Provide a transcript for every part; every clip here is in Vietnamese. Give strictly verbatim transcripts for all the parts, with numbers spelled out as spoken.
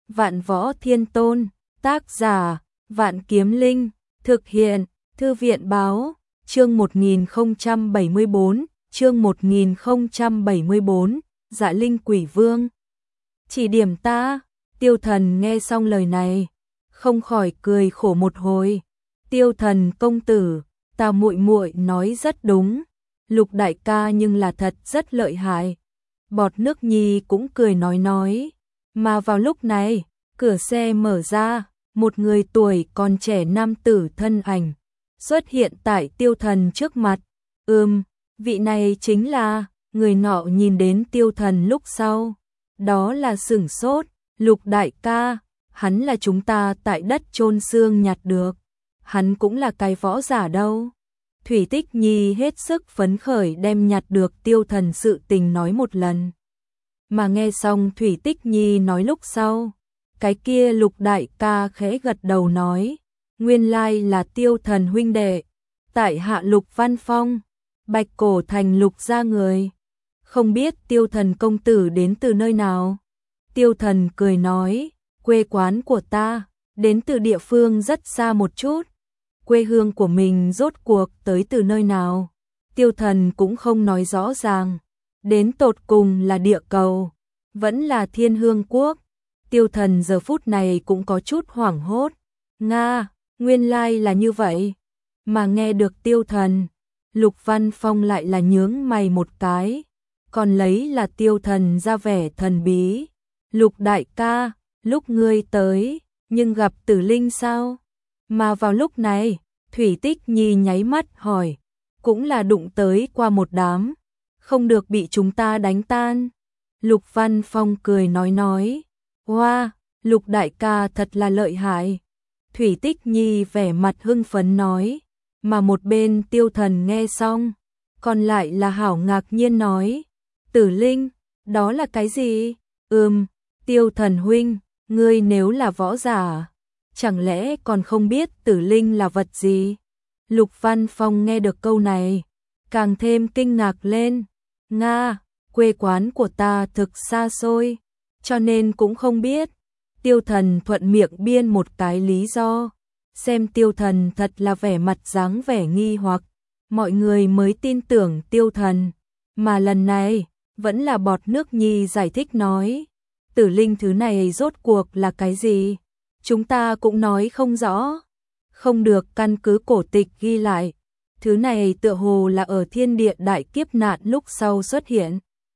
Vạn Võ Thiên Tôn, tác giả, Vạn Kiếm Linh, thực hiện, Thư viện báo, chương một nghìn không trăm bảy mươi bốn, chương một nghìn không trăm bảy mươi bốn, Dạ Linh Quỷ Vương. Chỉ điểm ta, Tiêu Thần nghe xong lời này, không khỏi cười khổ một hồi. Tiêu Thần công tử, ta muội muội nói rất đúng, Lục đại ca nhưng là thật rất lợi hại. Bọt nước nhi cũng cười nói nói, mà vào lúc này, cửa xe mở ra, một người tuổi còn trẻ nam tử thân ảnh xuất hiện tại Tiêu Thần trước mặt. Ừm, vị này chính là, người nọ nhìn đến Tiêu Thần lúc sau, đó là sửng sốt. Lục đại ca, hắn là chúng ta tại đất chôn xương nhặt được, hắn cũng là cái võ giả đâu. Thủy Tích Nhi hết sức phấn khởi đem nhặt được Tiêu Thần sự tình nói một lần. Mà nghe xong Thủy Tích Nhi nói lúc sau, cái kia Lục đại ca khẽ gật đầu nói, nguyên lai là Tiêu Thần huynh đệ, tại hạ Lục Văn Phong, Bạch Cổ Thành Lục gia người, không biết Tiêu Thần công tử đến từ nơi nào. Tiêu Thần cười nói, quê quán của ta, đến từ địa phương rất xa một chút. Quê hương của mình rốt cuộc tới từ nơi nào? Tiêu Thần cũng không nói rõ ràng. Đến tột cùng là địa cầu, vẫn là Thiên Hương Quốc. Tiêu Thần giờ phút này cũng có chút hoảng hốt. Nga, nguyên lai là như vậy. Mà nghe được Tiêu Thần, Lục Văn Phong lại là nhướng mày một cái, còn lấy là Tiêu Thần ra vẻ thần bí. Lục đại ca, lúc ngươi tới, nhưng gặp Tử Linh sao? Mà vào lúc này, Thủy Tích Nhi nháy mắt hỏi, cũng là đụng tới qua một đám, không được bị chúng ta đánh tan. Lục Văn Phong cười nói nói, wow, Lục đại ca thật là lợi hại. Thủy Tích Nhi vẻ mặt hưng phấn nói, mà một bên Tiêu Thần nghe xong, còn lại là hảo ngạc nhiên nói, Tử Linh, đó là cái gì? Ừm, Tiêu Thần huynh, ngươi nếu là võ giả, chẳng lẽ còn không biết Tử Linh là vật gì? Lục Văn Phong nghe được câu này, càng thêm kinh ngạc lên. Nga, quê quán của ta thực xa xôi, cho nên cũng không biết. Tiêu Thần thuận miệng biên một cái lý do, xem Tiêu Thần thật là vẻ mặt dáng vẻ nghi hoặc, mọi người mới tin tưởng Tiêu Thần. Mà lần này, vẫn là Bọt Nước Nhi giải thích nói, Tử Linh thứ này rốt cuộc là cái gì? Chúng ta cũng nói không rõ, không được căn cứ cổ tịch ghi lại. Thứ này tựa hồ là ở thiên địa đại kiếp nạn lúc sau xuất hiện.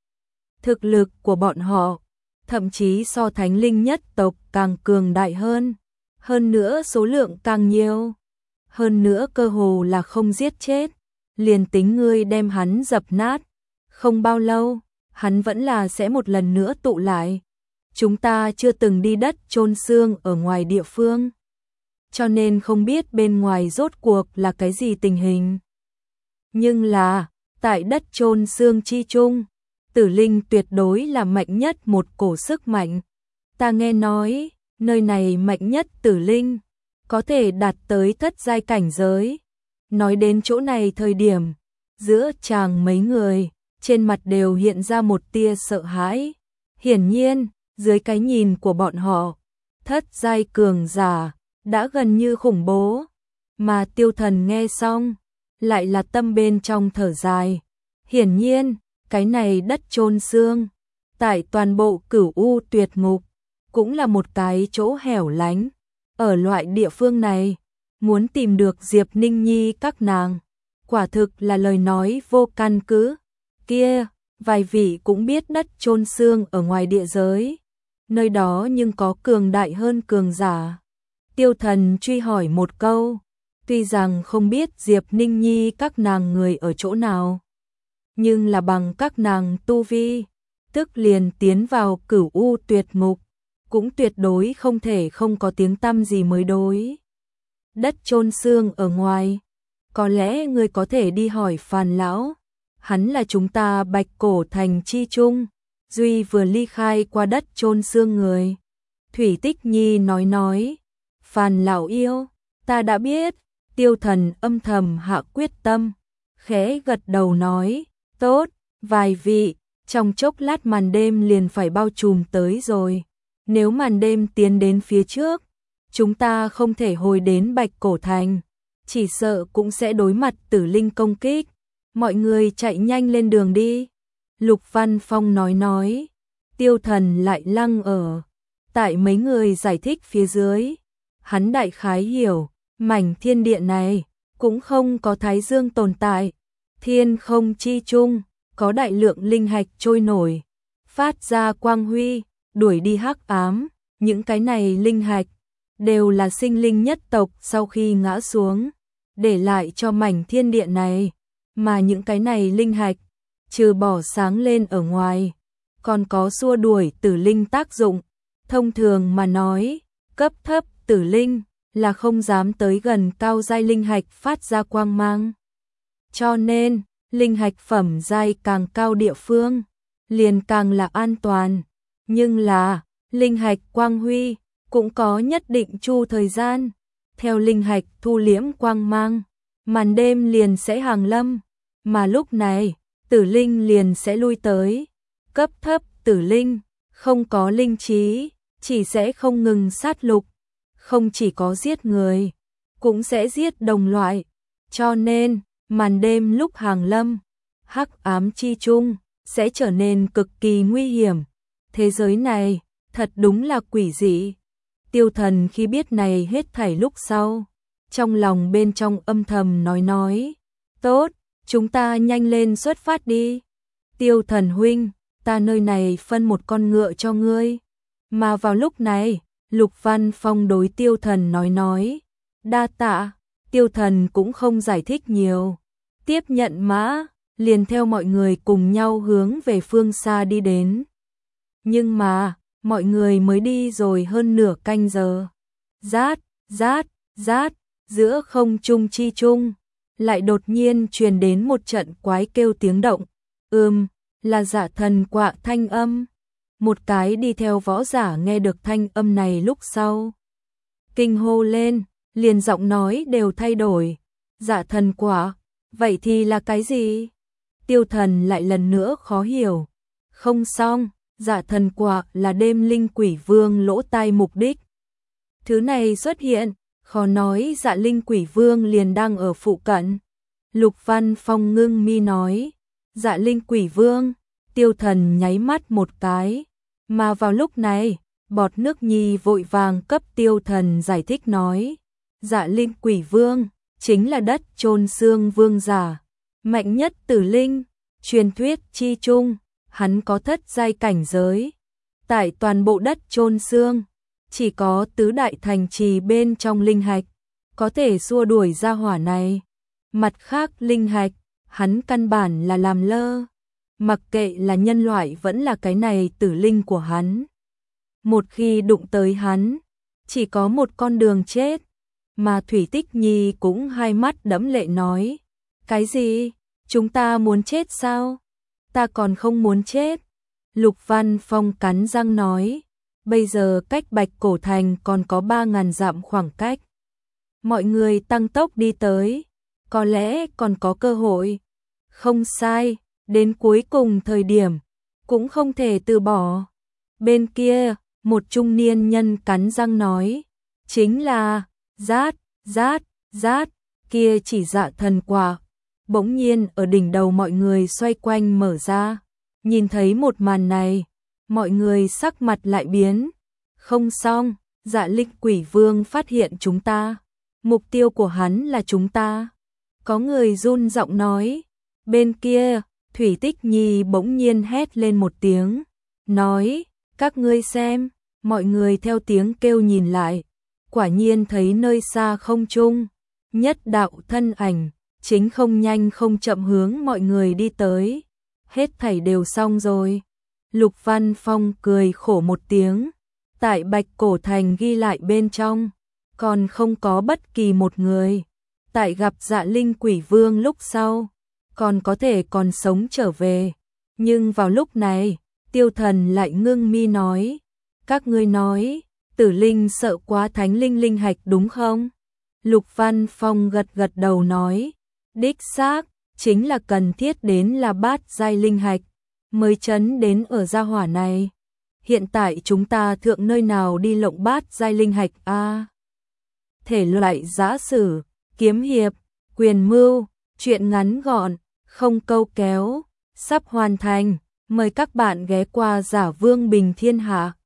Thực lực của bọn họ, thậm chí so thánh linh nhất tộc càng cường đại hơn. Hơn nữa số lượng càng nhiều. Hơn nữa cơ hồ là không giết chết. Liền tính ngươi đem hắn dập nát. Không bao lâu, hắn vẫn là sẽ một lần nữa tụ lại. Chúng ta chưa từng đi đất chôn xương ở ngoài địa phương, cho nên không biết bên ngoài rốt cuộc là cái gì tình hình. Nhưng là, tại đất chôn xương chi chung, Tử Linh tuyệt đối là mạnh nhất một cổ sức mạnh. Ta nghe nói, nơi này mạnh nhất Tử Linh, có thể đạt tới thất giai cảnh giới. Nói đến chỗ này thời điểm, giữa chàng mấy người, trên mặt đều hiện ra một tia sợ hãi. Hiển nhiên, dưới cái nhìn của bọn họ, thất giai cường giả đã gần như khủng bố. Mà Tiêu Thần nghe xong, lại là tâm bên trong thở dài. Hiển nhiên, cái này đất chôn xương, tại toàn bộ Cửu U Tuyệt Ngục, cũng là một cái chỗ hẻo lánh. Ở loại địa phương này, muốn tìm được Diệp Ninh Nhi các nàng, quả thực là lời nói vô căn cứ. Kia, vài vị cũng biết đất chôn xương ở ngoài địa giới, nơi đó nhưng có cường đại hơn cường giả. Tiêu Thần truy hỏi một câu, tuy rằng không biết Diệp Ninh Nhi các nàng người ở chỗ nào, nhưng là bằng các nàng tu vi, tức liền tiến vào Cửu U Tuyệt Ngục, cũng tuyệt đối không thể không có tiếng tăm gì mới đối. Đất chôn xương ở ngoài, có lẽ người có thể đi hỏi Phàn lão, hắn là chúng ta Bạch Cổ Thành chi chung, duy vừa ly khai qua đất chôn xương người. Thủy Tích Nhi nói nói, Phàn lão yêu, ta đã biết. Tiêu Thần âm thầm hạ quyết tâm, khẽ gật đầu nói, tốt, vài vị, trong chốc lát màn đêm liền phải bao trùm tới rồi. Nếu màn đêm tiến đến phía trước, chúng ta không thể hồi đến Bạch Cổ Thành, chỉ sợ cũng sẽ đối mặt tử linh công kích. Mọi người chạy nhanh lên đường đi. Lục Văn Phong nói nói. Tiêu Thần lại lăng ở. Tại mấy người giải thích phía dưới, hắn đại khái hiểu, mảnh thiên địa này cũng không có thái dương tồn tại. Thiên không chi chung, có đại lượng linh hạch trôi nổi, phát ra quang huy, đuổi đi hắc ám. Những cái này linh hạch đều là sinh linh nhất tộc sau khi ngã xuống, để lại cho mảnh thiên địa này. Mà những cái này linh hạch, trừ bỏ sáng lên ở ngoài, còn có xua đuổi tử linh tác dụng. Thông thường mà nói, cấp thấp tử linh là không dám tới gần cao giai linh hạch phát ra quang mang. Cho nên, linh hạch phẩm giai càng cao địa phương, liền càng là an toàn. Nhưng là, linh hạch quang huy cũng có nhất định chu thời gian. Theo linh hạch thu liễm quang mang, màn đêm liền sẽ hàng lâm. Mà lúc này, tử linh liền sẽ lui tới. Cấp thấp tử linh, không có linh trí, chỉ sẽ không ngừng sát lục. Không chỉ có giết người, cũng sẽ giết đồng loại. Cho nên, màn đêm lúc hàng lâm, hắc ám chi chung, sẽ trở nên cực kỳ nguy hiểm. Thế giới này, thật đúng là quỷ dị. Tiêu Thần khi biết này hết thảy lúc sau, trong lòng bên trong âm thầm nói nói. Tốt, chúng ta nhanh lên xuất phát đi. Tiêu Thần huynh, ta nơi này phân một con ngựa cho ngươi. Mà vào lúc này, Lục Văn Phong đối Tiêu Thần nói nói. Đa tạ. Tiêu Thần cũng không giải thích nhiều. Tiếp nhận mã, liền theo mọi người cùng nhau hướng về phương xa đi đến. Nhưng mà, mọi người mới đi rồi hơn nửa canh giờ. Rát, rát, rát, giữa không trung chi trung, lại đột nhiên truyền đến một trận quái kêu tiếng động. Ừm, là Dạ Thần quạ thanh âm. Một cái đi theo võ giả nghe được thanh âm này lúc sau, kinh hô lên, liền giọng nói đều thay đổi. Dạ Thần quạ, vậy thì là cái gì? Tiêu Thần lại lần nữa khó hiểu. Không xong, Dạ Thần quạ là đêm linh quỷ vương lỗ tai mục đích. Thứ này xuất hiện, khó nói Dạ linh quỷ vương liền đang ở phụ cận. Lục Văn Phong ngưng mi nói. Dạ linh quỷ vương. Tiêu Thần nháy mắt một cái. Mà vào lúc này, Bọt Nước Nhi vội vàng cấp Tiêu Thần giải thích nói. Dạ linh quỷ vương, chính là đất chôn xương vương giả. Mạnh nhất tử linh, truyền thuyết chi chung, hắn có thất giai cảnh giới. Tại toàn bộ đất chôn xương, chỉ có tứ đại thành trì bên trong linh hạch, có thể xua đuổi ra hỏa này. Mặt khác linh hạch, hắn căn bản là làm lơ. Mặc kệ là nhân loại vẫn là cái này tử linh của hắn. Một khi đụng tới hắn, chỉ có một con đường chết. Mà Thủy Tích Nhi cũng hai mắt đẫm lệ nói. Cái gì? Chúng ta muốn chết sao? Ta còn không muốn chết. Lục Văn Phong cắn răng nói. Bây giờ cách Bạch Cổ Thành còn có ba ngàn dặm khoảng cách. Mọi người tăng tốc đi tới. Có lẽ còn có cơ hội. Không sai. Đến cuối cùng thời điểm, cũng không thể từ bỏ. Bên kia, một trung niên nhân cắn răng nói, chính là, rát, rát, rát, kia chỉ Dạ Thần quạ. Bỗng nhiên ở đỉnh đầu mọi người xoay quanh mở ra. Nhìn thấy một màn này, mọi người sắc mặt lại biến. Không xong, Dạ linh quỷ vương phát hiện chúng ta. Mục tiêu của hắn là chúng ta. Có người run giọng nói, bên kia, Thủy Tích Nhi bỗng nhiên hét lên một tiếng, nói, các ngươi xem, mọi người theo tiếng kêu nhìn lại, quả nhiên thấy nơi xa không trung, nhất đạo thân ảnh, chính không nhanh không chậm hướng mọi người đi tới, hết thảy đều xong rồi. Lục Văn Phong cười khổ một tiếng, tại Bạch Cổ Thành ghi lại bên trong, còn không có bất kỳ một người, tại gặp Dạ linh quỷ vương lúc sau, còn có thể còn sống trở về. Nhưng vào lúc này, Tiêu Thần lại ngưng mi nói, các ngươi nói, tử linh sợ quá thánh linh linh hạch đúng không? Lục Văn Phong gật gật đầu nói, đích xác, chính là cần thiết đến là bát giai linh hạch, mới chấn đến ở gia hỏa này. hiện tại chúng ta thượng nơi nào đi lộng bát giai linh hạch a? Thể loại giã sử, kiếm hiệp, quyền mưu, truyện ngắn gọn, không câu kéo, sắp hoàn thành. Mời các bạn ghé qua Giả Vương Bình Thiên Hạ.